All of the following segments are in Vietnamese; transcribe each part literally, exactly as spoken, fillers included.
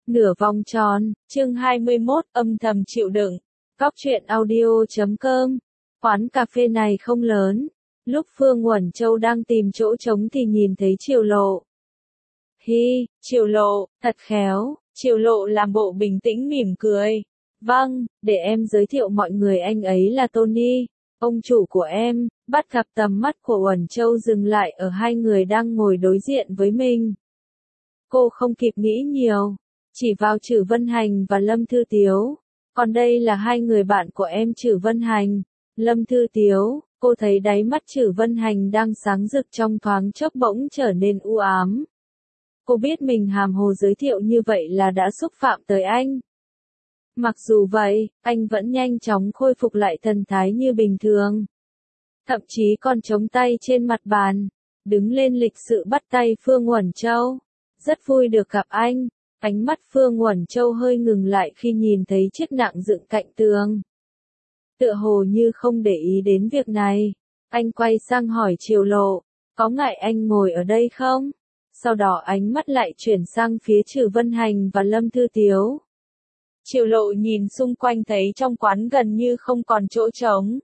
Nửa vòng tròn, chương hai mươi mốt, âm thầm chịu đựng. Góc truyện audio chấm com. Quán cà phê này không lớn. Lúc Phương Uẩn Châu đang tìm chỗ trống thì nhìn thấy Triều Lộ. Hi, Triều Lộ, thật khéo. Triều Lộ làm bộ bình tĩnh mỉm cười. Vâng, để em giới thiệu mọi người, anh ấy là Tony, ông chủ của em. Bắt gặp tầm mắt của Uẩn Châu dừng lại ở hai người đang ngồi đối diện với mình. Cô không kịp nghĩ nhiều, chỉ vào Trử Vân Hành và Lâm Thư Tiếu. Còn đây là hai người bạn của em, Trử Vân Hành, Lâm Thư Tiếu. Cô thấy đáy mắt Trử Vân Hành đang sáng rực, trong thoáng chốc bỗng trở nên u ám. Cô biết mình hàm hồ giới thiệu như vậy là đã xúc phạm tới anh. Mặc dù vậy, anh vẫn nhanh chóng khôi phục lại thần thái như bình thường. Thậm chí còn chống tay trên mặt bàn, đứng lên lịch sự bắt tay Phương Uẩn Châu. Rất vui được gặp anh. Ánh mắt Phương Uẩn Châu hơi ngừng lại khi nhìn thấy chiếc nạng dựng cạnh tường. Tựa hồ như không để ý đến việc này, anh quay sang hỏi Triều Lộ, có ngại anh ngồi ở đây không? Sau đó ánh mắt lại chuyển sang phía Trử Vân Hành và Lâm Thư Tiếu. Triều Lộ nhìn xung quanh thấy trong quán gần như không còn chỗ trống.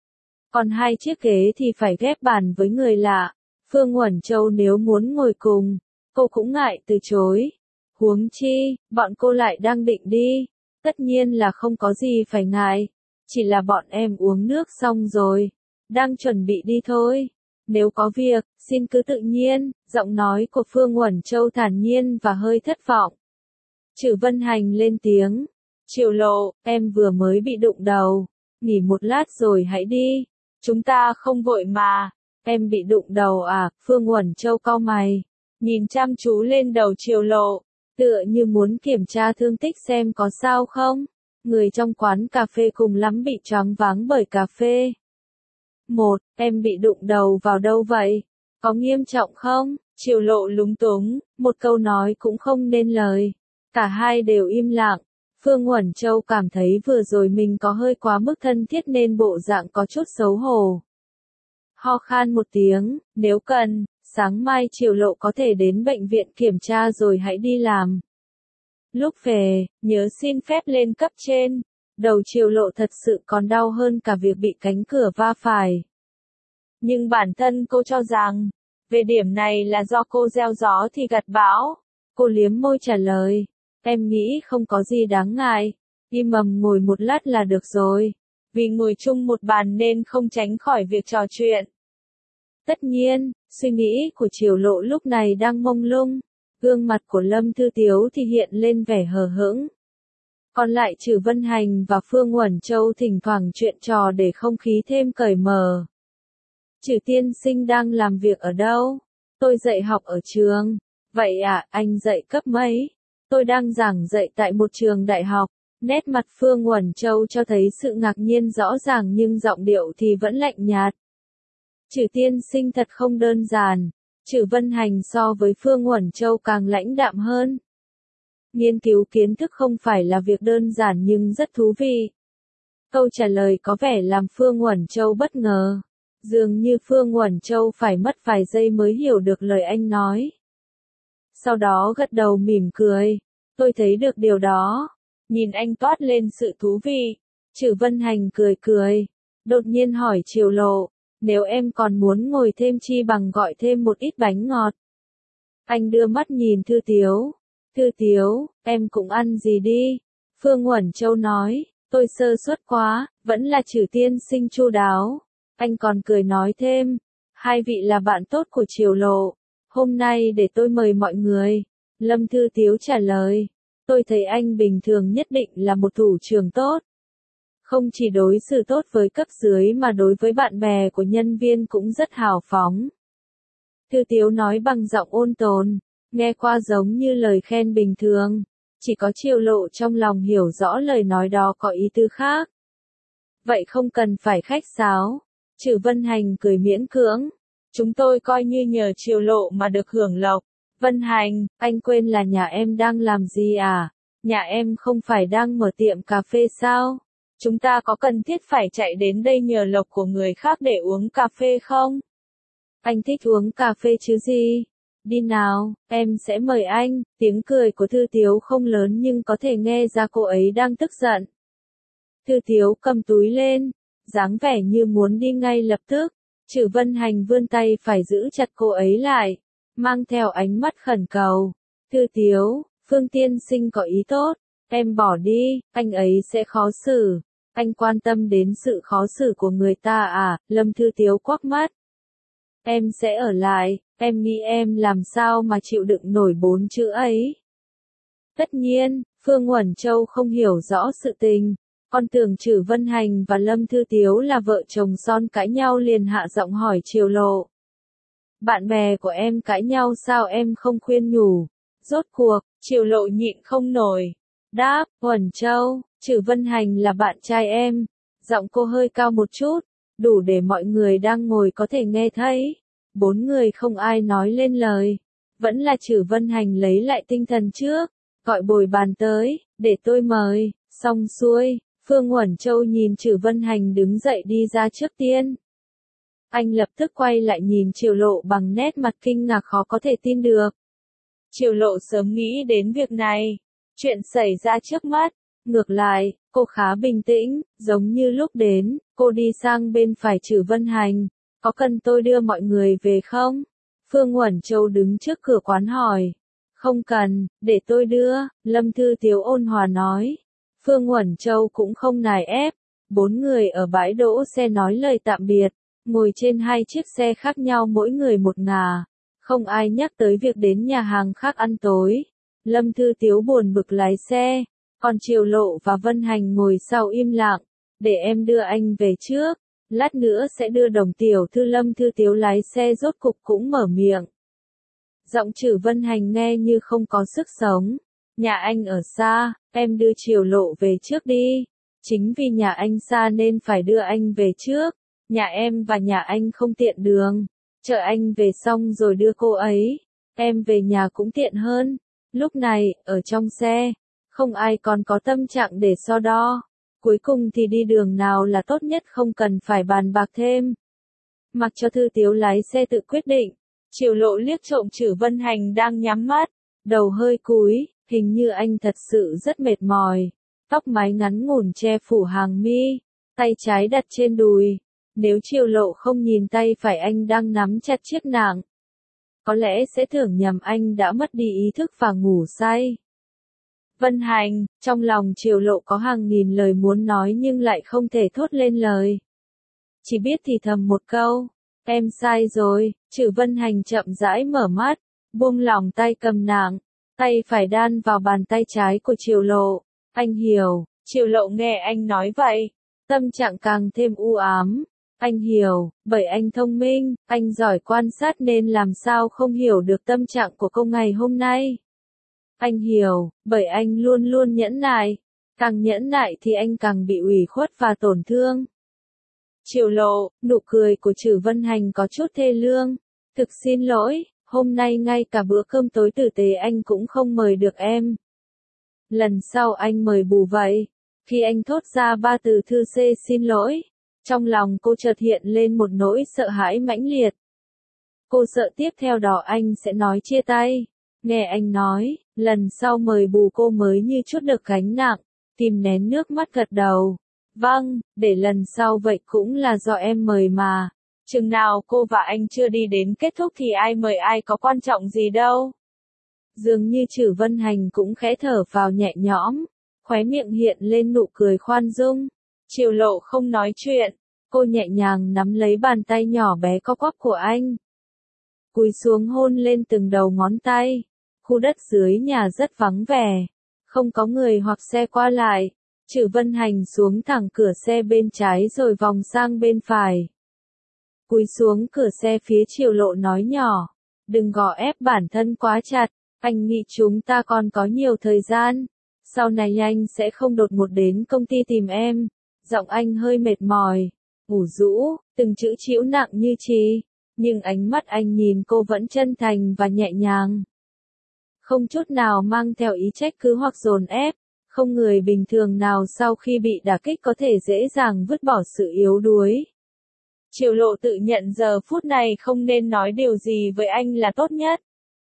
Còn hai chiếc ghế thì phải ghép bàn với người lạ. Phương Uẩn Châu nếu muốn ngồi cùng, cô cũng ngại từ chối. Huống chi, bọn cô lại đang định đi. Tất nhiên là không có gì phải ngại. Chỉ là bọn em uống nước xong rồi, đang chuẩn bị đi thôi. Nếu có việc, xin cứ tự nhiên. Giọng nói của Phương Uẩn Châu thản nhiên và hơi thất vọng. Trử Vân Hành lên tiếng. Triều Lộ, em vừa mới bị đụng đầu. Nghỉ một lát rồi hãy đi. Chúng ta không vội mà. Em bị đụng đầu à? Phương Uẩn Châu cau mày, nhìn chăm chú lên đầu Triều Lộ, tựa như muốn kiểm tra thương tích xem có sao không. Người trong quán cà phê cùng lắm bị choáng váng bởi cà phê. Một, em bị đụng đầu vào đâu vậy? Có nghiêm trọng không? Triều Lộ lúng túng, một câu nói cũng không nên lời. Cả hai đều im lặng. Phương Uẩn Châu cảm thấy vừa rồi mình có hơi quá mức thân thiết nên bộ dạng có chút xấu hổ. Ho khan một tiếng, nếu cần, sáng mai Triều Lộ có thể đến bệnh viện kiểm tra rồi hãy đi làm. Lúc về, nhớ xin phép lên cấp trên. Đầu Triều Lộ thật sự còn đau hơn cả việc bị cánh cửa va phải. Nhưng bản thân cô cho rằng, về điểm này là do cô gieo gió thì gặt bão. Cô liếm môi trả lời, em nghĩ không có gì đáng ngại. Im ầm ngồi một lát là được rồi. Vì ngồi chung một bàn nên không tránh khỏi việc trò chuyện. Tất nhiên, suy nghĩ của Triều Lộ lúc này đang mông lung. Gương mặt của Lâm Thư Tiếu thì hiện lên vẻ hờ hững. Còn lại Trử Vân Hành và Phương Uẩn Châu thỉnh thoảng chuyện trò để không khí thêm cởi mở. Trử tiên sinh đang làm việc ở đâu? Tôi dạy học ở trường. Vậy à, anh dạy cấp mấy? Tôi đang giảng dạy tại một trường đại học. Nét mặt Phương Uẩn Châu cho thấy sự ngạc nhiên rõ ràng nhưng giọng điệu thì vẫn lạnh nhạt. Trử tiên sinh thật không đơn giản. Trử Vân Hành so với Phương Uẩn Châu càng lãnh đạm hơn. Nghiên cứu kiến thức không phải là việc đơn giản nhưng rất thú vị. Câu trả lời có vẻ làm Phương Uẩn Châu bất ngờ. Dường như Phương Uẩn Châu phải mất vài giây mới hiểu được lời anh nói. Sau đó gật đầu mỉm cười. Tôi thấy được điều đó. Nhìn anh toát lên sự thú vị. Trử Vân Hành cười cười. Đột nhiên hỏi Triều Lộ. Nếu em còn muốn ngồi thêm chi bằng gọi thêm một ít bánh ngọt. Anh đưa mắt nhìn Thư Tiếu. Thư Tiếu, em cũng ăn gì đi. Phương Uẩn Châu nói. Tôi sơ suất quá, vẫn là Trử tiên sinh chu đáo. Anh còn cười nói thêm. Hai vị là bạn tốt của Triều Lộ. Hôm nay để tôi mời mọi người. Lâm Thư Tiếu trả lời. Tôi thấy anh bình thường nhất định là một thủ trưởng tốt. Không chỉ đối xử tốt với cấp dưới mà đối với bạn bè của nhân viên cũng rất hào phóng. Thư Tiếu nói bằng giọng ôn tồn, nghe qua giống như lời khen bình thường. Chỉ có Triều Lộ trong lòng hiểu rõ lời nói đó có ý tư khác. Vậy không cần phải khách sáo. Trử Vân Hành cười miễn cưỡng. Chúng tôi coi như nhờ Triều Lộ mà được hưởng lộc. Vân Hành, anh quên là nhà em đang làm gì à? Nhà em không phải đang mở tiệm cà phê sao? Chúng ta có cần thiết phải chạy đến đây nhờ lộc của người khác để uống cà phê không? Anh thích uống cà phê chứ gì? Đi nào, em sẽ mời anh. Tiếng cười của Thư Tiếu không lớn nhưng có thể nghe ra cô ấy đang tức giận. Thư Tiếu cầm túi lên, dáng vẻ như muốn đi ngay lập tức. Trử Vân Hành vươn tay phải giữ chặt cô ấy lại, mang theo ánh mắt khẩn cầu. Thư Tiếu, Phương tiên sinh có ý tốt, em bỏ đi, anh ấy sẽ khó xử. Anh quan tâm đến sự khó xử của người ta à? Lâm Thư Tiếu quắc mắt. Em sẽ ở lại, em nghĩ em làm sao mà chịu đựng nổi bốn chữ ấy. Tất nhiên, Phương Uẩn Châu không hiểu rõ sự tình. Con tưởng Trử Vân Hành và Lâm Thư Tiếu là vợ chồng son cãi nhau liền hạ giọng hỏi Triều Lộ. Bạn bè của em cãi nhau sao em không khuyên nhủ? Rốt cuộc, Triều Lộ nhịn không nổi. Đáp, Uẩn Châu, Trử Vân Hành là bạn trai em. Giọng cô hơi cao một chút, đủ để mọi người đang ngồi có thể nghe thấy. Bốn người không ai nói lên lời. Vẫn là Trử Vân Hành lấy lại tinh thần trước. Gọi bồi bàn tới, để tôi mời. Xong xuôi, Phương Uẩn Châu nhìn Trử Vân Hành đứng dậy đi ra trước tiên. Anh lập tức quay lại nhìn Triều Lộ bằng nét mặt kinh ngạc khó có thể tin được. Triều Lộ sớm nghĩ đến việc này. Chuyện xảy ra trước mắt. Ngược lại, cô khá bình tĩnh, giống như lúc đến, cô đi sang bên phải Trử Vân Hành. Có cần tôi đưa mọi người về không? Phương Uẩn Châu đứng trước cửa quán hỏi. Không cần, để tôi đưa, Lâm Thư Tiếu ôn hòa nói. Phương Uẩn Châu cũng không nài ép. Bốn người ở bãi đỗ xe nói lời tạm biệt, ngồi trên hai chiếc xe khác nhau mỗi người một ngả. Không ai nhắc tới việc đến nhà hàng khác ăn tối. Lâm Thư Tiếu buồn bực lái xe, còn Triều Lộ và Vân Hành ngồi sau im lặng. Để em đưa anh về trước, lát nữa sẽ đưa Đồng tiểu thư. Lâm Thư Tiếu lái xe rốt cục cũng mở miệng. Giọng Trử Vân Hành nghe như không có sức sống. Nhà anh ở xa, em đưa Triều Lộ về trước đi. Chính vì nhà anh xa nên phải đưa anh về trước. Nhà em và nhà anh không tiện đường. Chờ anh về xong rồi đưa cô ấy. Em về nhà cũng tiện hơn. Lúc này, ở trong xe, không ai còn có tâm trạng để so đo. Cuối cùng thì đi đường nào là tốt nhất không cần phải bàn bạc thêm. Mặc cho Thư Tiếu lái xe tự quyết định. Triều Lộ liếc trộm Trử Vân Hành đang nhắm mắt, đầu hơi cúi, hình như anh thật sự rất mệt mỏi. Tóc mái ngắn ngủn che phủ hàng mi, tay trái đặt trên đùi. Nếu Triều Lộ không nhìn tay phải anh đang nắm chặt chiếc nạng, có lẽ sẽ tưởng nhầm anh đã mất đi ý thức và ngủ say. Vân Hành, trong lòng Triều Lộ có hàng nghìn lời muốn nói nhưng lại không thể thốt lên lời. Chỉ biết thì thầm một câu, em sai rồi. Trử Vân Hành chậm rãi mở mắt, buông lỏng tay cầm nạng, tay phải đan vào bàn tay trái của Triều Lộ. Anh hiểu. Triều Lộ nghe anh nói vậy, tâm trạng càng thêm u ám. Anh hiểu, bởi anh thông minh, anh giỏi quan sát nên làm sao không hiểu được tâm trạng của cô ngày hôm nay. Anh hiểu, bởi anh luôn luôn nhẫn nại, càng nhẫn nại thì anh càng bị ủy khuất và tổn thương. Triều Lộ, nụ cười của Trử Vân Hành có chút thê lương. Thực xin lỗi, hôm nay ngay cả bữa cơm tối tử tế anh cũng không mời được em. Lần sau anh mời bù vậy. Khi anh thốt ra ba từ thư xê xin lỗi, trong lòng cô chợt hiện lên một nỗi sợ hãi mãnh liệt. Cô sợ tiếp theo đó anh sẽ nói chia tay. Nghe anh nói, lần sau mời bù cô mới như chút được gánh nặng, kìm nén nước mắt gật đầu. Vâng, để lần sau vậy cũng là do em mời mà. Chừng nào cô và anh chưa đi đến kết thúc thì ai mời ai có quan trọng gì đâu. Dường như Trử Vân Hành cũng khẽ thở vào nhẹ nhõm, khóe miệng hiện lên nụ cười khoan dung. Triều Lộ không nói chuyện, cô nhẹ nhàng nắm lấy bàn tay nhỏ bé co quắp của anh. Cúi xuống hôn lên từng đầu ngón tay. Khu đất dưới nhà rất vắng vẻ, không có người hoặc xe qua lại. Trử Vân Hành xuống thẳng cửa xe bên trái rồi vòng sang bên phải. Cúi xuống cửa xe phía Triều Lộ nói nhỏ, đừng gò ép bản thân quá chặt, anh nghĩ chúng ta còn có nhiều thời gian. Sau này anh sẽ không đột ngột đến công ty tìm em. Giọng anh hơi mệt mỏi, ủ rũ, từng chữ chịu nặng như chì, nhưng ánh mắt anh nhìn cô vẫn chân thành và nhẹ nhàng. Không chút nào mang theo ý trách cứ hoặc dồn ép. Không người bình thường nào sau khi bị đả kích có thể dễ dàng vứt bỏ sự yếu đuối. Triều Lộ tự nhận giờ phút này không nên nói điều gì với anh là tốt nhất.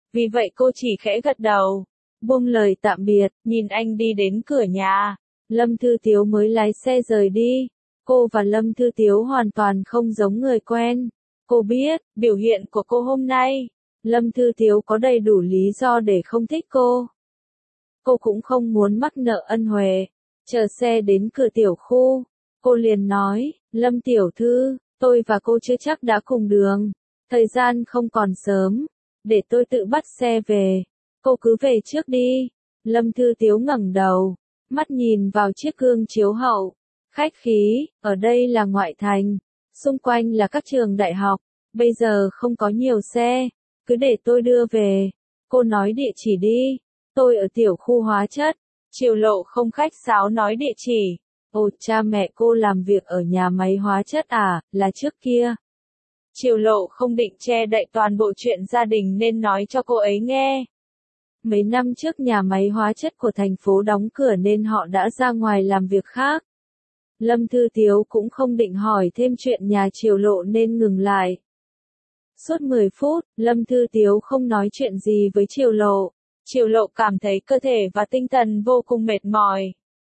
Vì vậy cô chỉ khẽ gật đầu, buông lời tạm biệt, nhìn anh đi đến cửa nhà. Lâm Thư Tiếu mới lái xe rời đi. Cô và Lâm Thư Tiếu hoàn toàn không giống người quen. Cô biết, biểu hiện của cô hôm nay, Lâm Thư Tiếu có đầy đủ lý do để không thích cô. Cô cũng không muốn mắc nợ ân huệ. Chờ xe đến cửa tiểu khu, cô liền nói, Lâm tiểu thư, tôi và cô chưa chắc đã cùng đường. Thời gian không còn sớm, để tôi tự bắt xe về. Cô cứ về trước đi. Lâm Thư Tiếu ngẩng đầu, mắt nhìn vào chiếc gương chiếu hậu. Khách khí, ở đây là ngoại thành, xung quanh là các trường đại học, bây giờ không có nhiều xe, cứ để tôi đưa về. Cô nói địa chỉ đi, tôi ở tiểu khu hóa chất. Triều Lộ không khách sáo nói địa chỉ. Ồ, cha mẹ cô làm việc ở nhà máy hóa chất à, là trước kia. Triều Lộ không định che đậy toàn bộ chuyện gia đình nên nói cho cô ấy nghe. Mấy năm trước nhà máy hóa chất của thành phố đóng cửa nên họ đã ra ngoài làm việc khác. Lâm Thư Tiếu cũng không định hỏi thêm chuyện nhà Triều Lộ nên ngừng lại. Suốt mười phút, Lâm Thư Tiếu không nói chuyện gì với Triều Lộ. Triều Lộ cảm thấy cơ thể và tinh thần vô cùng mệt mỏi.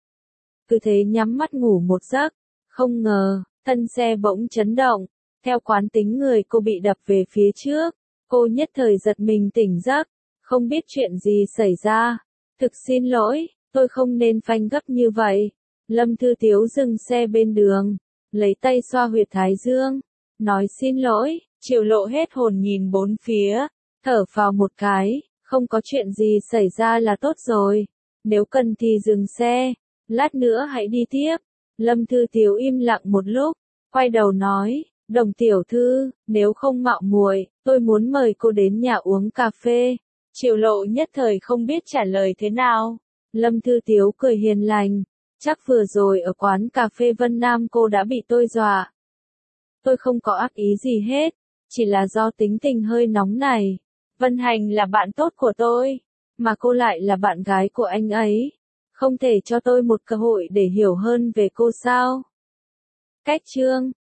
Cứ thế nhắm mắt ngủ một giấc. Không ngờ, thân xe bỗng chấn động. Theo quán tính người cô bị đập về phía trước. Cô nhất thời giật mình tỉnh giấc. Không biết chuyện gì xảy ra. Thực xin lỗi, tôi không nên phanh gấp như vậy. Lâm Thư Tiếu dừng xe bên đường. Lấy tay xoa huyệt thái dương. Nói xin lỗi. Triều Lộ hết hồn nhìn bốn phía. Thở phào một cái. Không có chuyện gì xảy ra là tốt rồi. Nếu cần thì dừng xe. Lát nữa hãy đi tiếp. Lâm Thư Tiếu im lặng một lúc. Quay đầu nói. Đồng tiểu thư, nếu không mạo muội, tôi muốn mời cô đến nhà uống cà phê. Triều Lộ nhất thời không biết trả lời thế nào. Lâm Thư Tiếu cười hiền lành. Chắc vừa rồi ở quán cà phê Vân Nam cô đã bị tôi dọa. Tôi không có ác ý gì hết. Chỉ là do tính tình hơi nóng này. Vân Hành là bạn tốt của tôi. Mà cô lại là bạn gái của anh ấy. Không thể cho tôi một cơ hội để hiểu hơn về cô sao? Cách chương